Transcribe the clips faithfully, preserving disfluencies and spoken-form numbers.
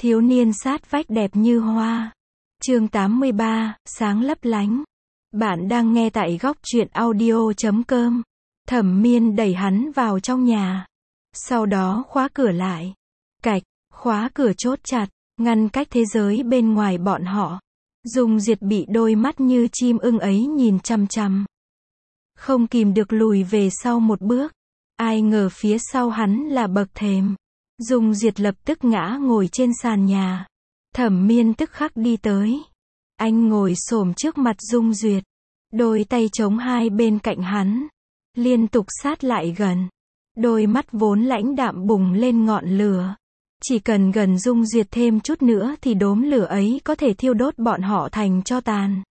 Thiếu niên sát vách đẹp như hoa. Chương tám mươi ba, sáng lấp lánh. Bạn đang nghe tại góc truyện audio chấm com. Thẩm Miên đẩy hắn vào trong nhà. Sau đó khóa cửa lại. Cạch, khóa cửa chốt chặt, ngăn cách thế giới bên ngoài bọn họ. Dung Diệt bị đôi mắt như chim ưng ấy nhìn chằm chằm. Không kìm được lùi về sau một bước. Ai ngờ phía sau hắn là bậc thềm. Dung Diệt lập tức ngã ngồi trên sàn nhà. Thẩm Miên tức khắc đi tới. Anh ngồi xổm trước mặt Dung Duyệt. Đôi tay chống hai bên cạnh hắn. Liên tục sát lại gần. Đôi mắt vốn lãnh đạm bùng lên ngọn lửa. Chỉ cần gần Dung Duyệt thêm chút nữa thì đốm lửa ấy có thể thiêu đốt bọn họ thành tro tàn.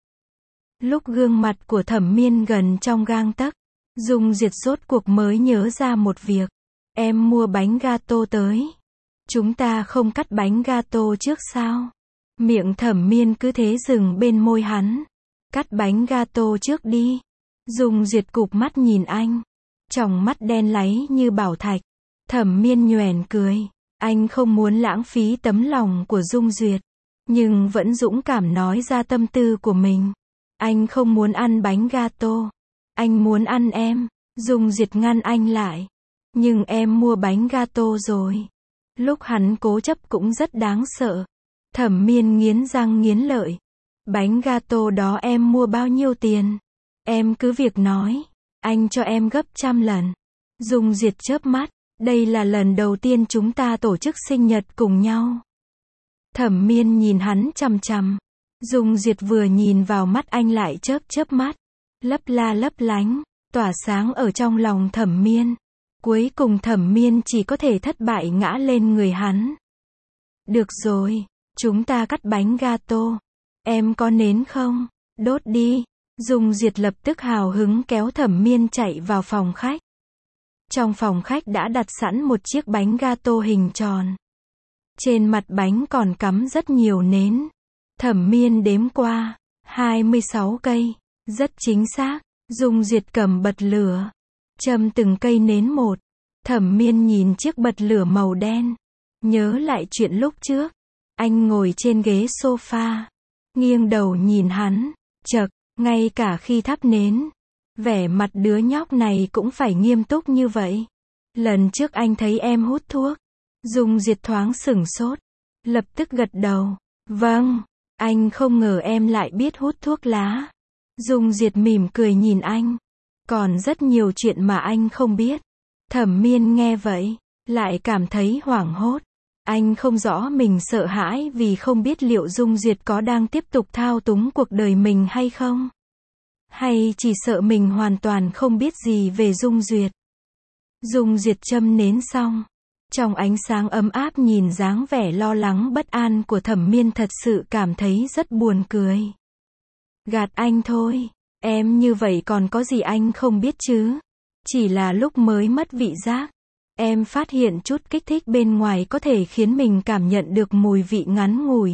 Lúc gương mặt của Thẩm Miên gần trong gang tấc, Dung Duyệt rốt cuộc mới nhớ ra một việc. Em mua bánh gato tới. Chúng ta không cắt bánh gato trước sao? Miệng Thẩm Miên cứ thế dừng bên môi hắn. Cắt bánh gato trước đi. Dung Duyệt cụp mắt nhìn anh. Tròng mắt đen láy như bảo thạch. Thẩm Miên nhoẻn cười. Anh không muốn lãng phí tấm lòng của Dung Duyệt. Nhưng vẫn dũng cảm nói ra tâm tư của mình. Anh không muốn ăn bánh gato. Anh muốn ăn em. Dung Duyệt ngăn anh lại. Nhưng em mua bánh gato rồi. Lúc hắn cố chấp cũng rất đáng sợ. Thẩm Miên nghiến răng nghiến lợi. Bánh gato đó em mua bao nhiêu tiền? Em cứ việc nói. Anh cho em gấp trăm lần. Dung Duyệt chớp mắt. Đây là lần đầu tiên chúng ta tổ chức sinh nhật cùng nhau. Thẩm Miên nhìn hắn chằm chằm. Dung Duyệt vừa nhìn vào mắt anh lại chớp chớp mắt. Lấp la lấp lánh, tỏa sáng ở trong lòng Thẩm Miên. Cuối cùng Thẩm Miên chỉ có thể thất bại ngã lên người hắn. Được rồi, chúng ta cắt bánh gato. Em có nến không? Đốt đi. Dung Duyệt lập tức hào hứng kéo Thẩm Miên chạy vào phòng khách. Trong phòng khách đã đặt sẵn một chiếc bánh gato hình tròn. Trên mặt bánh còn cắm rất nhiều nến. Thẩm Miên đếm qua, hai mươi sáu cây, rất chính xác. Dung Duyệt cầm bật lửa, châm từng cây nến một. Thẩm Miên nhìn chiếc bật lửa màu đen, nhớ lại chuyện lúc trước. Anh ngồi trên ghế sofa, nghiêng đầu nhìn hắn, chậc, ngay cả khi thắp nến, vẻ mặt đứa nhóc này cũng phải nghiêm túc như vậy. Lần trước anh thấy em hút thuốc. Dung Duyệt thoáng sửng sốt, lập tức gật đầu. Vâng, anh không ngờ em lại biết hút thuốc lá. Dung Duyệt mỉm cười nhìn anh. Còn rất nhiều chuyện mà anh không biết. Thẩm Miên nghe vậy, lại cảm thấy hoảng hốt. Anh không rõ mình sợ hãi vì không biết liệu Dung Duyệt có đang tiếp tục thao túng cuộc đời mình hay không. Hay chỉ sợ mình hoàn toàn không biết gì về Dung Duyệt. Dung Duyệt châm nến xong. Trong ánh sáng ấm áp nhìn dáng vẻ lo lắng bất an của Thẩm Miên thật sự cảm thấy rất buồn cười. Gạt anh thôi. Em như vậy còn có gì anh không biết chứ. Chỉ là lúc mới mất vị giác. Em phát hiện chút kích thích bên ngoài có thể khiến mình cảm nhận được mùi vị ngắn ngủi.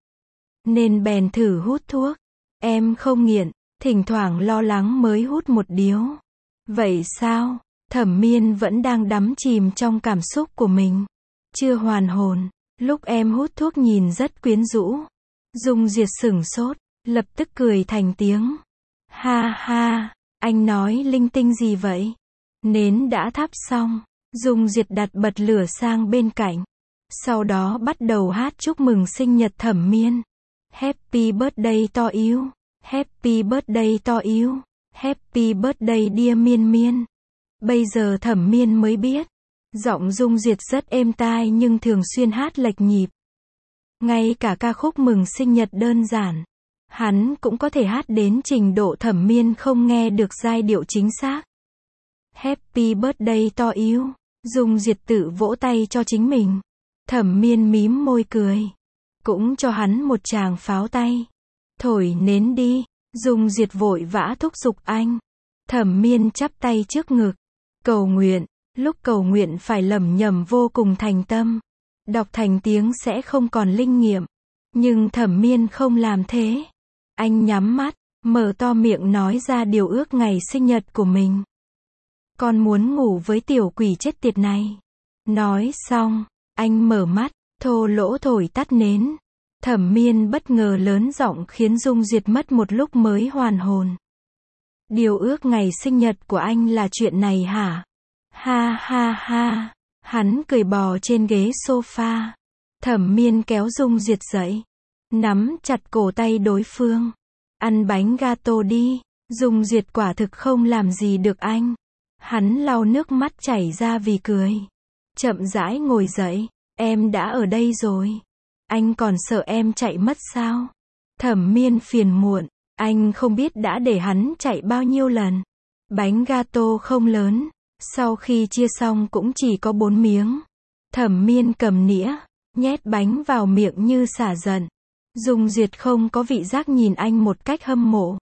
Nên bèn thử hút thuốc. Em không nghiện. Thỉnh thoảng lo lắng mới hút một điếu. Vậy sao? Thẩm Miên vẫn đang đắm chìm trong cảm xúc của mình. Chưa hoàn hồn. Lúc em hút thuốc nhìn rất quyến rũ. Dung Duyệt sửng sốt, lập tức cười thành tiếng. Ha ha, anh nói linh tinh gì vậy? Nến đã thắp xong. Dung Duyệt đặt bật lửa sang bên cạnh. Sau đó bắt đầu hát chúc mừng sinh nhật Thẩm Miên. Happy birthday to you. Happy birthday to you. Happy birthday dear Miên Miên. Bây giờ Thẩm Miên mới biết. Giọng Dung Duyệt rất êm tai nhưng thường xuyên hát lệch nhịp. Ngay cả ca khúc mừng sinh nhật đơn giản, hắn cũng có thể hát đến trình độ Thẩm Miên không nghe được giai điệu chính xác. Happy birthday to you. Dung Duyệt tự vỗ tay cho chính mình. Thẩm Miên mím môi cười. Cũng cho hắn một tràng pháo tay. Thổi nến đi. Dung Duyệt vội vã thúc giục anh. Thẩm Miên chắp tay trước ngực. Cầu nguyện. Lúc cầu nguyện phải lẩm nhẩm vô cùng thành tâm. Đọc thành tiếng sẽ không còn linh nghiệm. Nhưng Thẩm Miên không làm thế. Anh nhắm mắt, mở to miệng nói ra điều ước ngày sinh nhật của mình. Con muốn ngủ với tiểu quỷ chết tiệt này. Nói xong, anh mở mắt, Thô lỗ thổi tắt nến. Thẩm Miên bất ngờ lớn giọng khiến Dung Duyệt mất một lúc mới hoàn hồn. Điều ước ngày sinh nhật của anh là chuyện này hả? Ha ha ha. Hắn cười bò trên ghế sofa. Thẩm Miên kéo Dung Duyệt dậy. Nắm chặt cổ tay đối phương. Ăn bánh gato đi. Dung Duyệt quả thực không làm gì được anh. Hắn lau nước mắt chảy ra vì cười. Chậm rãi ngồi dậy. Em đã ở đây rồi. Anh còn sợ em chạy mất sao? Thẩm Miên phiền muộn. Anh không biết đã để hắn chạy bao nhiêu lần. Bánh gato không lớn. Sau khi chia xong cũng chỉ có bốn miếng. Thẩm Miên cầm nĩa, nhét bánh vào miệng như xả giận. Dung Duyệt không có vị giác nhìn anh một cách hâm mộ.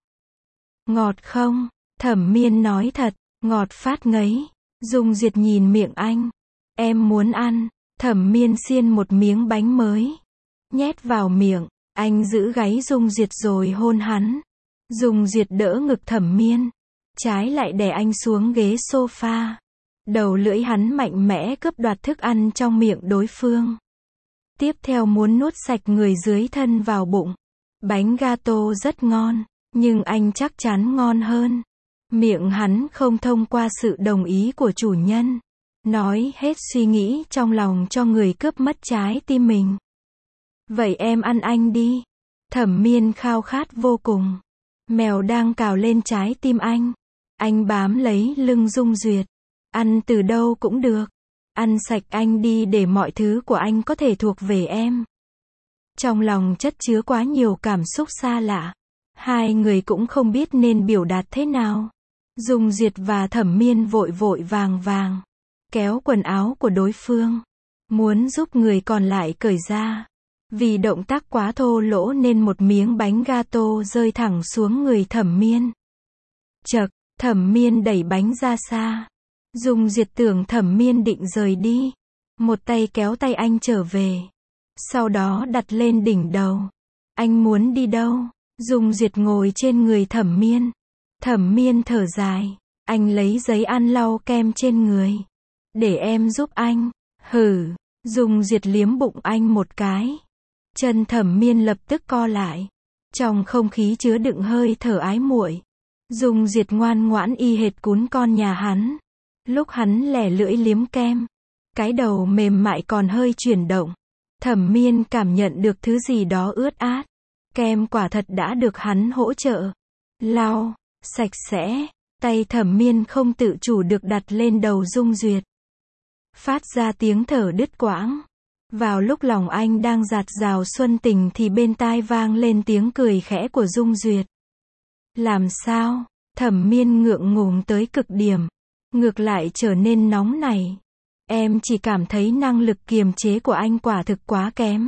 Ngọt không? Thẩm Miên nói thật, ngọt phát ngấy. Dung Duyệt nhìn miệng anh. Em muốn ăn. Thẩm Miên xiên một miếng bánh mới. Nhét vào miệng. Anh giữ gáy Dung Duyệt rồi hôn hắn. Dung Duyệt đỡ ngực Thẩm Miên. Trái lại đè anh xuống ghế sofa. Đầu lưỡi hắn mạnh mẽ cướp đoạt thức ăn trong miệng đối phương. Tiếp theo muốn nuốt sạch người dưới thân vào bụng. Bánh gato rất ngon, nhưng anh chắc chắn ngon hơn. Miệng hắn không thông qua sự đồng ý của chủ nhân. Nói hết suy nghĩ trong lòng cho người cướp mất trái tim mình. Vậy em ăn anh đi. Thẩm Miên khao khát vô cùng. Mèo đang cào lên trái tim anh. Anh bám lấy lưng Dung Duyệt. Ăn từ đâu cũng được. Ăn sạch anh đi để mọi thứ của anh có thể thuộc về em. Trong lòng chất chứa quá nhiều cảm xúc xa lạ. Hai người cũng không biết nên biểu đạt thế nào. Dung Duyệt và Thẩm Miên vội vội vàng vàng. Kéo quần áo của đối phương. Muốn giúp người còn lại cởi ra. Vì động tác quá thô lỗ nên một miếng bánh gato rơi thẳng xuống người Thẩm Miên. Chậc, Thẩm Miên đẩy bánh ra xa. Dung Duyệt tưởng Thẩm Miên định rời đi. Một tay kéo tay anh trở về. Sau đó đặt lên đỉnh đầu. Anh muốn đi đâu? Dung Duyệt ngồi trên người Thẩm Miên. Thẩm Miên thở dài. Anh lấy giấy ăn lau kem trên người. Để em giúp anh. Hử. Dung Duyệt liếm bụng anh một cái. Chân Thẩm Miên lập tức co lại. Trong không khí chứa đựng hơi thở ái muội. Dung Duyệt ngoan ngoãn y hệt cún con nhà hắn. Lúc hắn lẻ lưỡi liếm kem, cái đầu mềm mại còn hơi chuyển động. Thẩm Miên cảm nhận được thứ gì đó ướt át. Kem quả thật đã được hắn hỗ trợ. Lau, sạch sẽ. Tay Thẩm Miên không tự chủ được đặt lên đầu Dung Duyệt. Phát ra tiếng thở đứt quãng. Vào lúc lòng anh đang dạt dào xuân tình thì bên tai vang lên tiếng cười khẽ của Dung Duyệt. Làm sao? Thẩm Miên ngượng ngùng tới cực điểm. Ngược lại trở nên nóng này. Em chỉ cảm thấy năng lực kiềm chế của anh quả thực quá kém.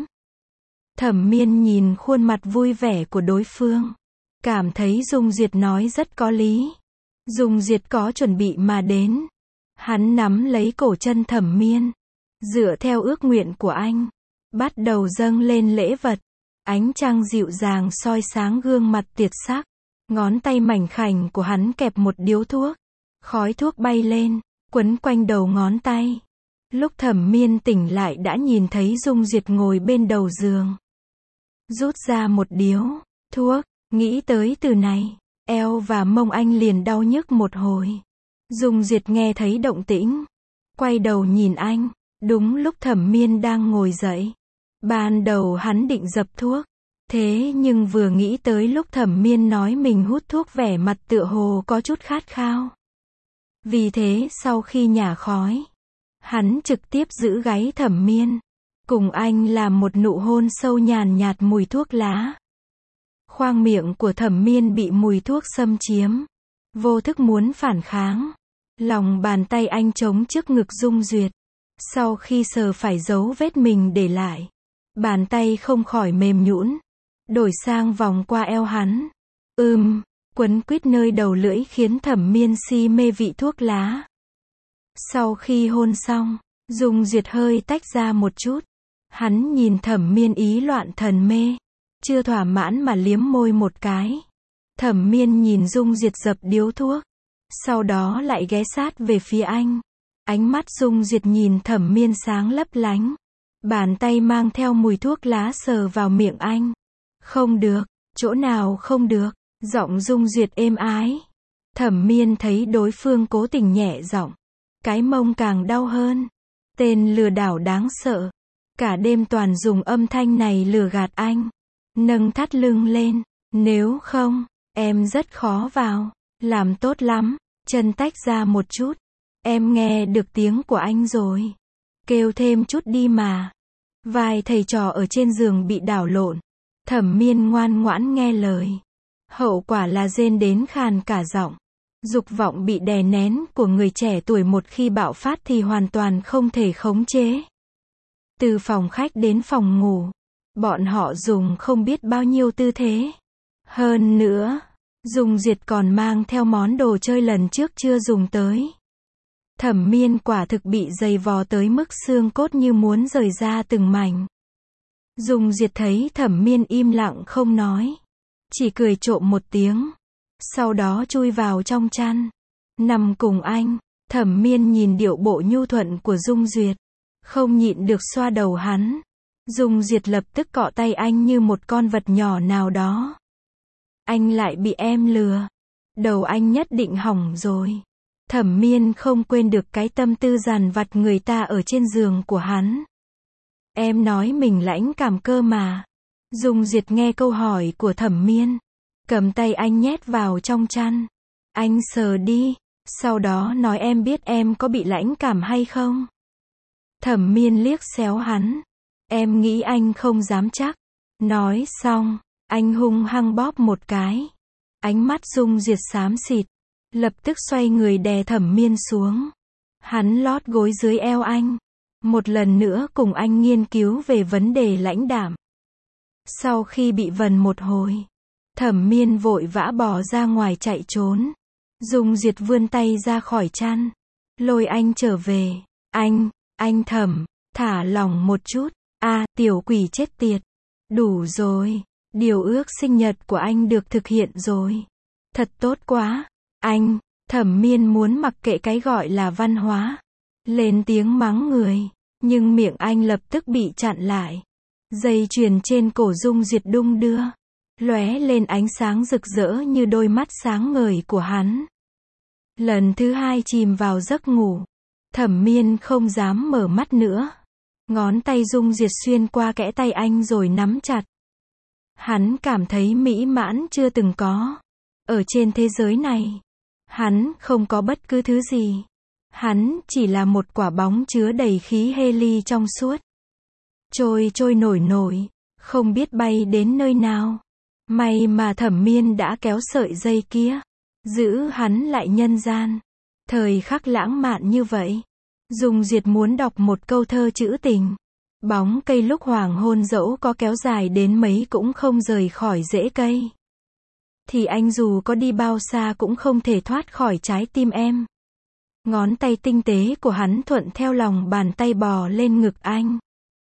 Thẩm Miên nhìn khuôn mặt vui vẻ của đối phương. Cảm thấy Dung Duyệt nói rất có lý. Dung Duyệt có chuẩn bị mà đến. Hắn nắm lấy cổ chân Thẩm Miên. Dựa theo ước nguyện của anh. Bắt đầu dâng lên lễ vật. Ánh trăng dịu dàng soi sáng gương mặt tiệt sắc. Ngón tay mảnh khảnh của hắn kẹp một điếu thuốc. Khói thuốc bay lên, quấn quanh đầu ngón tay. Lúc Thẩm Miên tỉnh lại đã nhìn thấy Dung Duyệt ngồi bên đầu giường. Rút ra một điếu thuốc, nghĩ tới từ này, eo và mông anh liền đau nhức một hồi. Dung Duyệt nghe thấy động tĩnh, quay đầu nhìn anh, đúng lúc Thẩm Miên đang ngồi dậy. Ban đầu hắn định dập thuốc, thế nhưng vừa nghĩ tới lúc Thẩm Miên nói mình hút thuốc vẻ mặt tựa hồ có chút khát khao. Vì thế sau khi nhả khói, hắn trực tiếp giữ gáy Thẩm Miên. Cùng anh làm một nụ hôn sâu nhàn nhạt mùi thuốc lá. Khoang miệng của Thẩm Miên bị mùi thuốc xâm chiếm. Vô thức muốn phản kháng. Lòng bàn tay anh chống trước ngực Dung Duyệt. Sau khi sờ phải dấu vết mình để lại. Bàn tay không khỏi mềm nhũn. Đổi sang vòng qua eo hắn. Ừm, quấn quýt nơi đầu lưỡi khiến Thẩm Miên si mê vị thuốc lá. Sau khi hôn xong, Dung Duyệt hơi tách ra một chút. Hắn nhìn Thẩm Miên ý loạn thần mê. Chưa thỏa mãn mà liếm môi một cái. Thẩm Miên nhìn Dung Duyệt dập điếu thuốc. Sau đó lại ghé sát về phía anh. Ánh mắt Dung Duyệt nhìn Thẩm Miên sáng lấp lánh. Bàn tay mang theo mùi thuốc lá sờ vào miệng anh. Không được, chỗ nào không được, giọng Dung Duyệt êm ái. Thẩm Miên thấy đối phương cố tình nhẹ giọng. Cái mông càng đau hơn. Tên lừa đảo đáng sợ. Cả đêm toàn dùng âm thanh này lừa gạt anh. Nâng thắt lưng lên. Nếu không, em rất khó vào. Làm tốt lắm. Chân tách ra một chút. Em nghe được tiếng của anh rồi. Kêu thêm chút đi mà. Vài thầy trò ở trên giường bị đảo lộn. Thẩm Miên ngoan ngoãn nghe lời. Hậu quả là rên đến khàn cả giọng. Dục vọng bị đè nén của người trẻ tuổi một khi bạo phát thì hoàn toàn không thể khống chế. Từ phòng khách đến phòng ngủ, bọn họ dùng không biết bao nhiêu tư thế. Hơn nữa, Dung Duyệt còn mang theo món đồ chơi lần trước chưa dùng tới. Thẩm Miên quả thực bị dày vò tới mức xương cốt như muốn rời ra từng mảnh. Dung Duyệt thấy Thẩm Miên im lặng không nói, chỉ cười trộm một tiếng, sau đó chui vào trong chăn, nằm cùng anh. Thẩm Miên nhìn điệu bộ nhu thuận của Dung Duyệt, không nhịn được xoa đầu hắn. Dung Duyệt lập tức cọ tay anh như một con vật nhỏ nào đó. Anh lại bị em lừa. Đầu anh nhất định hỏng rồi. Thẩm Miên không quên được cái tâm tư dằn vặt người ta ở trên giường của hắn. Em nói mình lãnh cảm cơ mà. Dung Duyệt nghe câu hỏi của Thẩm Miên, cầm tay anh nhét vào trong chăn. Anh sờ đi, sau đó nói em biết em có bị lãnh cảm hay không. Thẩm Miên liếc xéo hắn. Em nghĩ anh không dám chắc. Nói xong, anh hung hăng bóp một cái. Ánh mắt Dung Duyệt xám xịt, lập tức xoay người đè Thẩm Miên xuống. Hắn lót gối dưới eo anh, một lần nữa cùng anh nghiên cứu về vấn đề lãnh đạm. Sau khi bị vần một hồi, Thẩm Miên vội vã bỏ ra ngoài chạy trốn. Dung Duyệt vươn tay ra khỏi chăn, lôi anh trở về. Anh, anh Thẩm, thả lỏng một chút. A, à, tiểu quỷ chết tiệt. Đủ rồi, điều ước sinh nhật của anh được thực hiện rồi. Thật tốt quá. Anh, Thẩm Miên muốn mặc kệ cái gọi là văn hóa, lên tiếng mắng người, nhưng miệng anh lập tức bị chặn lại. Dây chuyền trên cổ Dung Duyệt đung đưa, lóe lên ánh sáng rực rỡ như đôi mắt sáng ngời của hắn. Lần thứ hai chìm vào giấc ngủ, Thẩm Miên không dám mở mắt nữa. Ngón tay Dung Duyệt xuyên qua kẽ tay anh rồi nắm chặt. Hắn cảm thấy mỹ mãn chưa từng có. Ở trên thế giới này, hắn không có bất cứ thứ gì. Hắn chỉ là một quả bóng chứa đầy khí heli trong suốt. Trôi trôi nổi nổi, không biết bay đến nơi nào. May mà Thẩm Miên đã kéo sợi dây kia, giữ hắn lại nhân gian. Thời khắc lãng mạn như vậy, Dung Duyệt muốn đọc một câu thơ trữ tình. Bóng cây lúc hoàng hôn dẫu có kéo dài đến mấy cũng không rời khỏi rễ cây. Thì anh dù có đi bao xa cũng không thể thoát khỏi trái tim em. Ngón tay tinh tế của hắn thuận theo lòng bàn tay bò lên ngực anh.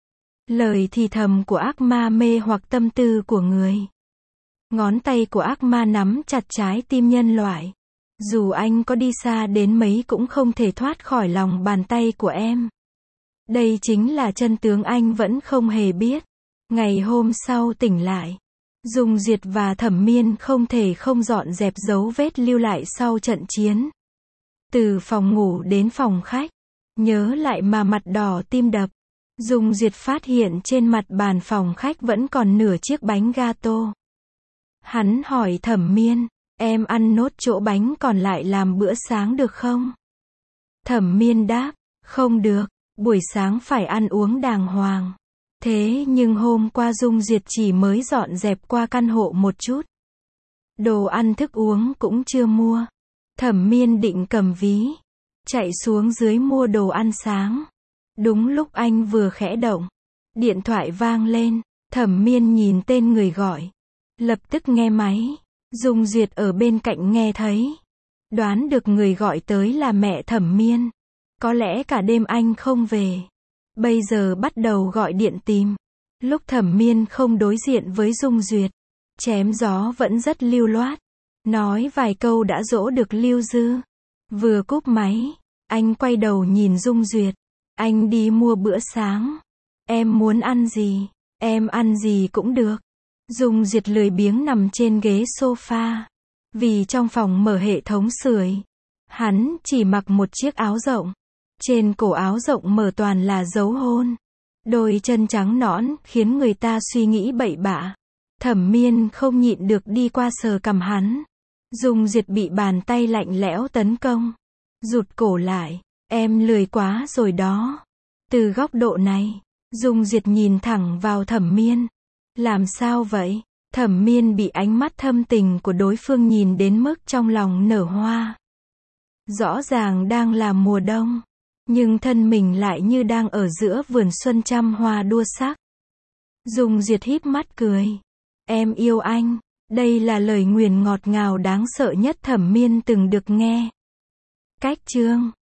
Lời thì thầm của ác ma mê hoặc tâm tư của người. Ngón tay của ác ma nắm chặt trái tim nhân loại. Dù anh có đi xa đến mấy cũng không thể thoát khỏi lòng bàn tay của em. Đây chính là chân tướng anh vẫn không hề biết. Ngày hôm sau tỉnh lại, Dung Duyệt và Thẩm Miên không thể không dọn dẹp dấu vết lưu lại sau trận chiến. Từ phòng ngủ đến phòng khách, nhớ lại mà mặt đỏ tim đập. Dung Duyệt phát hiện trên mặt bàn phòng khách vẫn còn nửa chiếc bánh gato. Hắn hỏi Thẩm Miên, em ăn nốt chỗ bánh còn lại làm bữa sáng được không? Thẩm Miên đáp, không được, buổi sáng phải ăn uống đàng hoàng. Thế nhưng hôm qua Dung Duyệt chỉ mới dọn dẹp qua căn hộ một chút. Đồ ăn thức uống cũng chưa mua. Thẩm Miên định cầm ví, chạy xuống dưới mua đồ ăn sáng. Đúng lúc anh vừa khẽ động, điện thoại vang lên. Thẩm Miên nhìn tên người gọi, lập tức nghe máy. Dung Duyệt ở bên cạnh nghe thấy, đoán được người gọi tới là mẹ Thẩm Miên. Có lẽ cả đêm anh không về, bây giờ bắt đầu gọi điện tìm. Lúc Thẩm Miên không đối diện với Dung Duyệt, chém gió vẫn rất lưu loát, nói vài câu đã dỗ được Lưu Dư. Vừa cúp máy, anh quay đầu nhìn Dung Duyệt, anh đi mua bữa sáng. Em muốn ăn gì? Em ăn gì cũng được. Dung Diệt lười biếng nằm trên ghế sofa. Vì trong phòng mở hệ thống sưởi. Hắn chỉ mặc một chiếc áo rộng. Trên cổ áo rộng mở toàn là dấu hôn. Đôi chân trắng nõn khiến người ta suy nghĩ bậy bạ. Thẩm Miên không nhịn được đi qua sờ cằm hắn. Dung Diệt bị bàn tay lạnh lẽo tấn công. Rụt cổ lại. Em lười quá rồi đó. Từ góc độ này, Dung Diệt nhìn thẳng vào Thẩm Miên. Làm sao vậy? Thẩm Miên bị ánh mắt thâm tình của đối phương nhìn đến mức trong lòng nở hoa. Rõ ràng đang là mùa đông, nhưng thân mình lại như đang ở giữa vườn xuân trăm hoa đua sắc. Dung Diệt híp mắt cười. Em yêu anh. Đây là lời nguyền ngọt ngào đáng sợ nhất Thẩm Miên từng được nghe. Cách chương